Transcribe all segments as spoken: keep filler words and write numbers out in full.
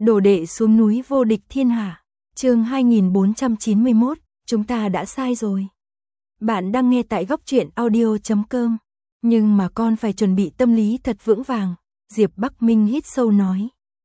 Đồ đệ xuống núi vô địch thiên hạ. Chương hai nghìn bốn trăm chín mươi mốt, chúng ta đã sai rồi. Bạn đang nghe tại góc truyện audio chấm com. Nhưng mà con phải chuẩn bị tâm lý thật vững vàng, Diệp Bắc Minh hít sâu nói.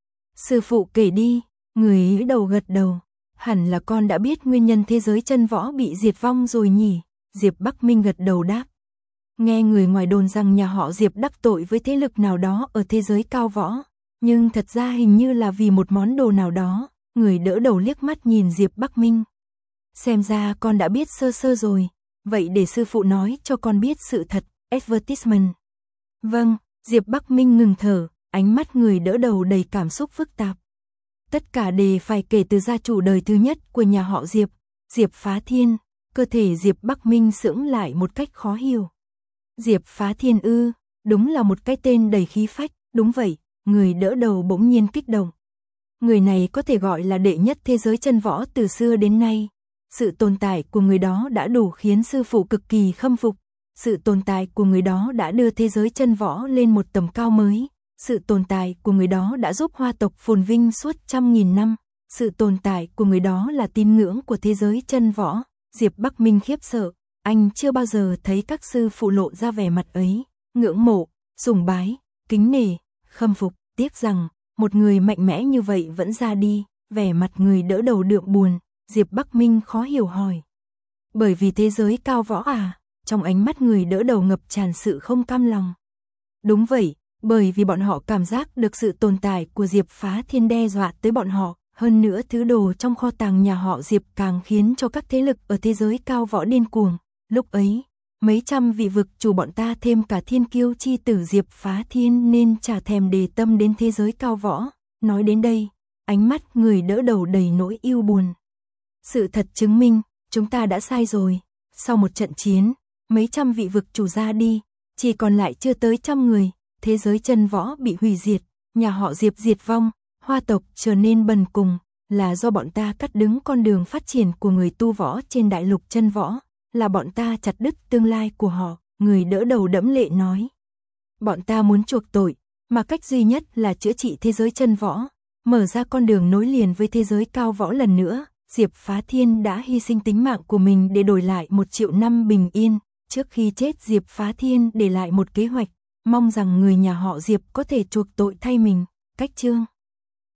Sư phụ kể đi, người đầu gật đầu. Hẳn là con đã biết nguyên nhân thế giới chân võ bị diệt vong rồi nhỉ? Diệp Bắc Minh gật đầu đáp. Nghe người ngoài đồn rằng nhà họ Diệp đắc tội với thế lực nào đó ở thế giới cao võ, nhưng thật ra hình như là vì một món đồ nào đó. Người đỡ đầu liếc mắt nhìn Diệp Bắc Minh. Xem ra con đã biết sơ sơ rồi, vậy để sư phụ nói cho con biết sự thật. Advertisement. Vâng, Diệp Bắc Minh ngừng thở, ánh mắt người đỡ đầu đầy cảm xúc phức tạp. Tất cả đều phải kể từ gia chủ đời thứ nhất của nhà họ Diệp, Diệp Phá Thiên. Cơ thể Diệp Bắc Minh sững lại một cách khó hiểu. Diệp Phá Thiên ư, đúng là một cái tên đầy khí phách, đúng vậy, người đỡ đầu bỗng nhiên kích động. Người này có thể gọi là đệ nhất thế giới chân võ từ xưa đến nay. Sự tồn tại của người đó đã đủ khiến sư phụ cực kỳ khâm phục. Sự tồn tại của người đó đã đưa thế giới chân võ lên một tầm cao mới. Sự tồn tại của người đó đã giúp Hoa tộc phồn vinh suốt trăm nghìn năm. Sự tồn tại của người đó là tín ngưỡng của thế giới chân võ. Diệp Bắc Minh khiếp sợ, anh chưa bao giờ thấy các sư phụ lộ ra vẻ mặt ấy. Ngưỡng mộ, sùng bái, kính nể, khâm phục. Tiếc rằng một người mạnh mẽ như vậy vẫn ra đi. Vẻ mặt người đỡ đầu đượm buồn. Diệp Bắc Minh khó hiểu hỏi. Bởi vì thế giới cao võ à? Trong ánh mắt người đỡ đầu ngập tràn sự không cam lòng. Đúng vậy, bởi vì bọn họ cảm giác được sự tồn tại của Diệp Phá Thiên đe dọa tới bọn họ. Hơn nữa thứ đồ trong kho tàng nhà họ Diệp càng khiến cho các thế lực ở thế giới cao võ điên cuồng. Lúc ấy, mấy trăm vị vực chủ bọn ta thêm cả thiên kiêu chi tử Diệp Phá Thiên nên chả thèm đề tâm đến thế giới cao võ. Nói đến đây, ánh mắt người đỡ đầu đầy nỗi yêu buồn. Sự thật chứng minh, chúng ta đã sai rồi. Sau một trận chiến, mấy trăm vị vực chủ ra đi, chỉ còn lại chưa tới trăm người. Thế giới chân võ bị hủy diệt, nhà họ Diệp diệt vong, Hoa tộc trở nên bần cùng, là do bọn ta cắt đứng con đường phát triển của người tu võ trên đại lục chân võ, là bọn ta chặt đứt tương lai của họ. Người đỡ đầu đẫm lệ nói. Bọn ta muốn chuộc tội, mà cách duy nhất là chữa trị thế giới chân võ, mở ra con đường nối liền với thế giới cao võ lần nữa. Diệp Phá Thiên đã hy sinh tính mạng của mình để đổi lại một triệu năm bình yên. Trước khi chết, Diệp Phá Thiên để lại một kế hoạch, mong rằng người nhà họ Diệp có thể chuộc tội thay mình. Cách chương